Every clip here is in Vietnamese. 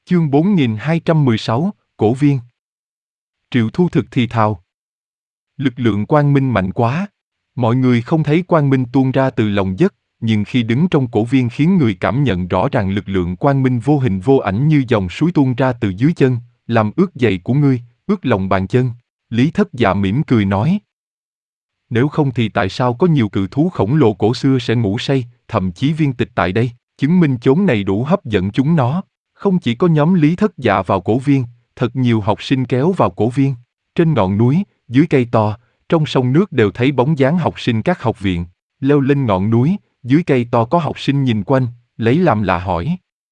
Chương 4216, Cổ Viên. Triệu Thu Thực thì thào. Lực lượng quang minh mạnh quá. Mọi người không thấy quang minh tuôn ra từ lòng đất, nhưng khi đứng trong cổ viên khiến người cảm nhận rõ ràng lực lượng quang minh vô hình vô ảnh như dòng suối tuôn ra từ dưới chân, làm ướt giày của ngươi, ướt lòng bàn chân. Lý Thất Dạ mỉm cười nói. Nếu không thì tại sao có nhiều cự thú khổng lồ cổ xưa sẽ ngủ say, thậm chí viên tịch tại đây, chứng minh chốn này đủ hấp dẫn chúng nó. Không chỉ có nhóm Lý Thất Dạ vào cổ viên, thật nhiều học sinh kéo vào cổ viên. Trên ngọn núi, dưới cây to, trong sông nước đều thấy bóng dáng học sinh các học viện. Leo lên ngọn núi, dưới cây to có học sinh nhìn quanh, lấy làm lạ hỏi.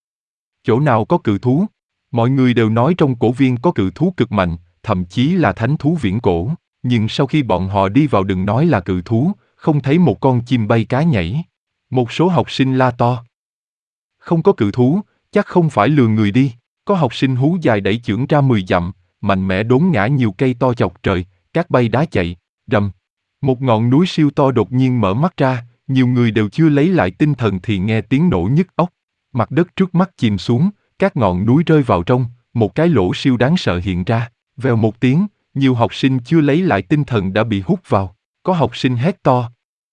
Chỗ nào có cự thú? Mọi người đều nói trong cổ viên có cự thú cực mạnh, thậm chí là thánh thú viễn cổ. Nhưng sau khi bọn họ đi vào đừng nói là cự thú, không thấy một con chim bay cá nhảy. Một số học sinh la to. Không có cự thú, chắc không phải lừa người đi. Có học sinh hú dài đẩy chưởng ra 10 dặm, mạnh mẽ đốn ngã nhiều cây to chọc trời, cát bay đá chạy, rầm. Một ngọn núi siêu to đột nhiên mở mắt ra, nhiều người đều chưa lấy lại tinh thần thì nghe tiếng nổ nhức óc. Mặt đất trước mắt chìm xuống, các ngọn núi rơi vào trong, một cái lỗ siêu đáng sợ hiện ra. Vèo một tiếng, nhiều học sinh chưa lấy lại tinh thần đã bị hút vào. Có học sinh hét to.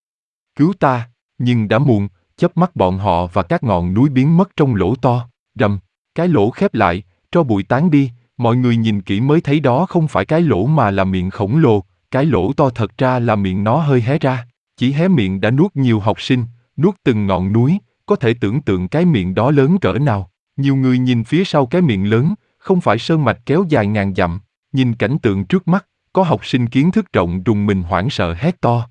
Cứu ta, nhưng đã muộn, chớp mắt bọn họ và các ngọn núi biến mất trong lỗ to. Rầm, cái lỗ khép lại, tro bụi tán đi, mọi người nhìn kỹ mới thấy đó không phải cái lỗ mà là miệng khổng lồ, cái lỗ to thật ra là miệng nó hơi hé ra. Chỉ hé miệng đã nuốt nhiều học sinh, nuốt từng ngọn núi, có thể tưởng tượng cái miệng đó lớn cỡ nào. Nhiều người nhìn phía sau cái miệng lớn, không phải sơn mạch kéo dài ngàn dặm. Nhìn cảnh tượng trước mắt, có học sinh kiến thức rộng rùng mình hoảng sợ hét to.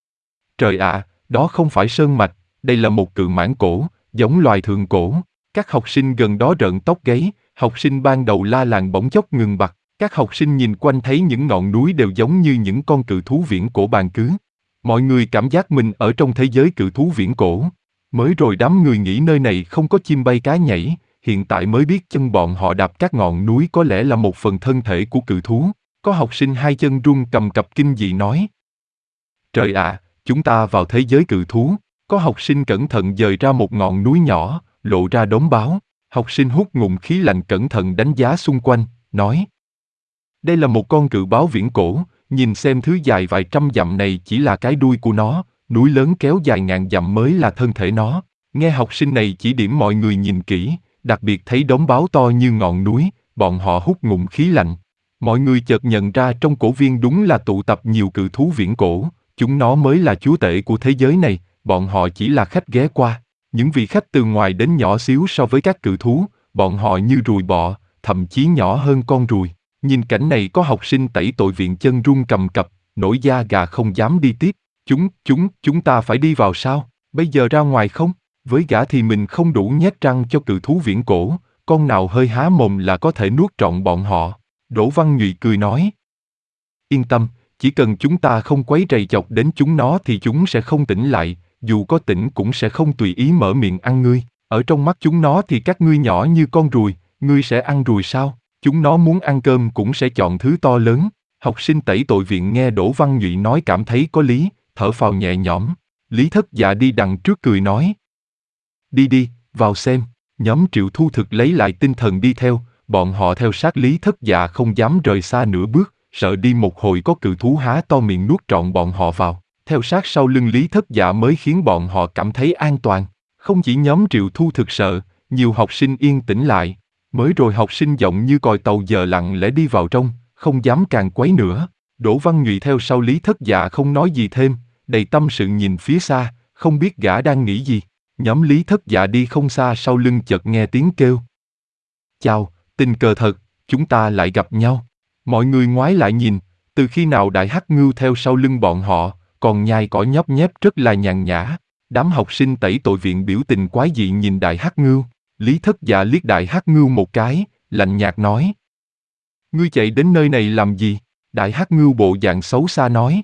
Trời ạ, đó không phải sơn mạch, đây là một cự mãng cổ, giống loài thượng cổ. Các học sinh gần đó rợn tóc gáy, học sinh ban đầu la làng bỗng chốc ngừng bặt. Các học sinh nhìn quanh thấy những ngọn núi đều giống như những con cự thú viễn cổ bàn cứ. Mọi người cảm giác mình ở trong thế giới cự thú viễn cổ. Mới rồi đám người nghĩ nơi này không có chim bay cá nhảy, hiện tại mới biết chân bọn họ đạp các ngọn núi có lẽ là một phần thân thể của cự thú. Có học sinh hai chân run cầm cập kinh dị nói. Trời ạ, chúng ta vào thế giới cự thú. Có học sinh cẩn thận dời ra một ngọn núi nhỏ, lộ ra đốm báo. Học sinh hút ngụm khí lạnh cẩn thận đánh giá xung quanh, nói. Đây là một con cự báo viễn cổ, nhìn xem thứ dài vài trăm dặm này chỉ là cái đuôi của nó, núi lớn kéo dài ngàn dặm mới là thân thể nó. Nghe học sinh này chỉ điểm mọi người nhìn kỹ, đặc biệt thấy đốm báo to như ngọn núi, bọn họ hút ngụm khí lạnh. Mọi người chợt nhận ra trong cổ viên đúng là tụ tập nhiều cự thú viễn cổ, chúng nó mới là chúa tể của thế giới này, bọn họ chỉ là khách ghé qua. Những vị khách từ ngoài đến nhỏ xíu so với các cự thú, bọn họ như ruồi bọ, thậm chí nhỏ hơn con ruồi. Nhìn cảnh này có học sinh tẩy tội viện chân run cầm cập, nổi da gà không dám đi tiếp. Chúng ta phải đi vào sao? Bây giờ ra ngoài không? Với gã thì mình không đủ nhét răng cho cự thú viễn cổ, con nào hơi há mồm là có thể nuốt trọn bọn họ. Đỗ Văn Nhụy cười nói. Yên tâm, chỉ cần chúng ta không quấy rầy chọc đến chúng nó thì chúng sẽ không tỉnh lại, dù có tỉnh cũng sẽ không tùy ý mở miệng ăn ngươi. Ở trong mắt chúng nó thì các ngươi nhỏ như con ruồi, ngươi sẽ ăn ruồi sao? Chúng nó muốn ăn cơm cũng sẽ chọn thứ to lớn. Học sinh tẩy tội viện nghe Đỗ Văn Nhụy nói cảm thấy có lý, thở phào nhẹ nhõm. Lý Thất Dạ đi đằng trước cười nói. Đi, vào xem. Nhóm Triệu Thu Thực lấy lại tinh thần đi theo, bọn họ theo sát Lý Thất Dạ không dám rời xa nửa bước, sợ đi một hồi có cự thú há to miệng nuốt trọn bọn họ vào. Theo sát sau lưng Lý Thất Dạ mới khiến bọn họ cảm thấy an toàn. Không chỉ nhóm Triệu Thu Thực sợ, nhiều học sinh yên tĩnh lại. Mới rồi học sinh giọng như còi tàu giờ lặng lẽ đi vào trong, không dám càng quấy nữa. Đỗ Văn Nhụy theo sau Lý Thất Dạ không nói gì thêm, đầy tâm sự nhìn phía xa, không biết gã đang nghĩ gì. Nhóm Lý Thất Dạ đi không xa sau lưng chợt nghe tiếng kêu. Chào, tình cờ thật, chúng ta lại gặp nhau. Mọi người ngoái lại nhìn, từ khi nào Đại Hắc Ngưu theo sau lưng bọn họ, còn nhai cỏ nhóc nhép rất là nhàn nhã. Đám học sinh tẩy tội viện biểu tình quái dị nhìn Đại Hắc Ngưu. Lý Thất Dạ liếc Đại Hắc Ngưu một cái, lạnh nhạt nói. Ngươi chạy đến nơi này làm gì? Đại Hắc Ngưu bộ dạng xấu xa nói.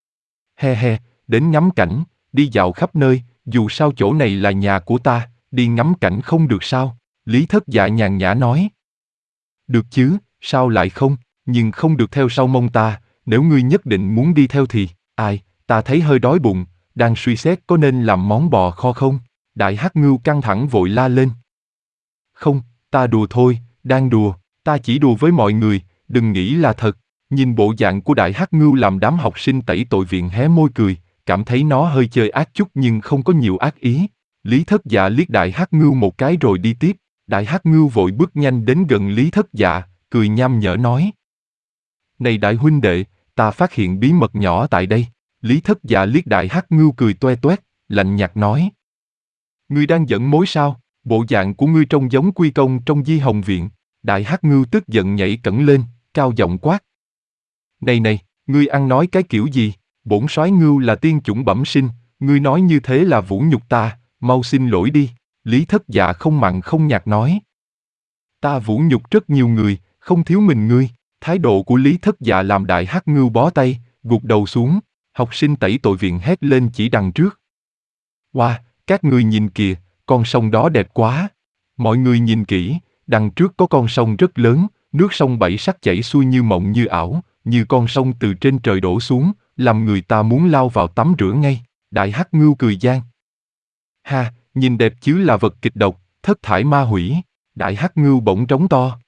He, đến ngắm cảnh, đi dạo khắp nơi, dù sao chỗ này là nhà của ta, đi ngắm cảnh không được sao? Lý Thất Dạ nhàn nhã nói. Được chứ, sao lại không, nhưng không được theo sau mông ta, nếu ngươi nhất định muốn đi theo thì, ta thấy hơi đói bụng, đang suy xét có nên làm món bò kho không? Đại Hắc Ngưu căng thẳng vội la lên. Không, ta đùa thôi, Đang đùa, ta chỉ đùa với mọi người, đừng nghĩ là thật. Nhìn bộ dạng của Đại Hắc Ngưu làm đám học sinh tẩy tội viện hé môi cười, cảm thấy nó hơi chơi ác chút nhưng không có nhiều ác ý. Lý Thất Dạ liếc Đại Hắc Ngưu một cái rồi đi tiếp. Đại Hắc Ngưu vội bước nhanh đến gần Lý Thất Dạ, cười nham nhở nói. Này đại huynh đệ, ta phát hiện bí mật nhỏ tại đây. Lý Thất Dạ liếc Đại Hắc Ngưu cười toe toét, lạnh nhạt nói. Ngươi đang giận mối sao? Bộ dạng của ngươi trông giống Quy Công trong Di Hồng Viện. Đại Hắc Ngưu tức giận nhảy cẫng lên, cao giọng quát. Này này, ngươi ăn nói cái kiểu gì? Bổn soái Ngưu là tiên chủng bẩm sinh, ngươi nói như thế là vũ nhục ta, mau xin lỗi đi. Lý Thất Dạ không mặn không nhạt nói. Ta vũ nhục rất nhiều người, không thiếu mình ngươi. Thái độ của Lý Thất Dạ làm Đại Hắc Ngưu bó tay, gục đầu xuống. Học sinh tẩy tội viện hét lên chỉ đằng trước. Wow, các người nhìn kìa, con sông đó đẹp quá. Mọi người nhìn kỹ, đằng trước có con sông rất lớn, nước sông bảy sắc chảy xuôi như mộng như ảo, như con sông từ trên trời đổ xuống, làm người ta muốn lao vào tắm rửa ngay. Đại Hắc Ngưu cười gian. Ha, nhìn đẹp chứ là vật kịch độc, thất thải ma hủy. Đại Hắc Ngưu bỗng trống to.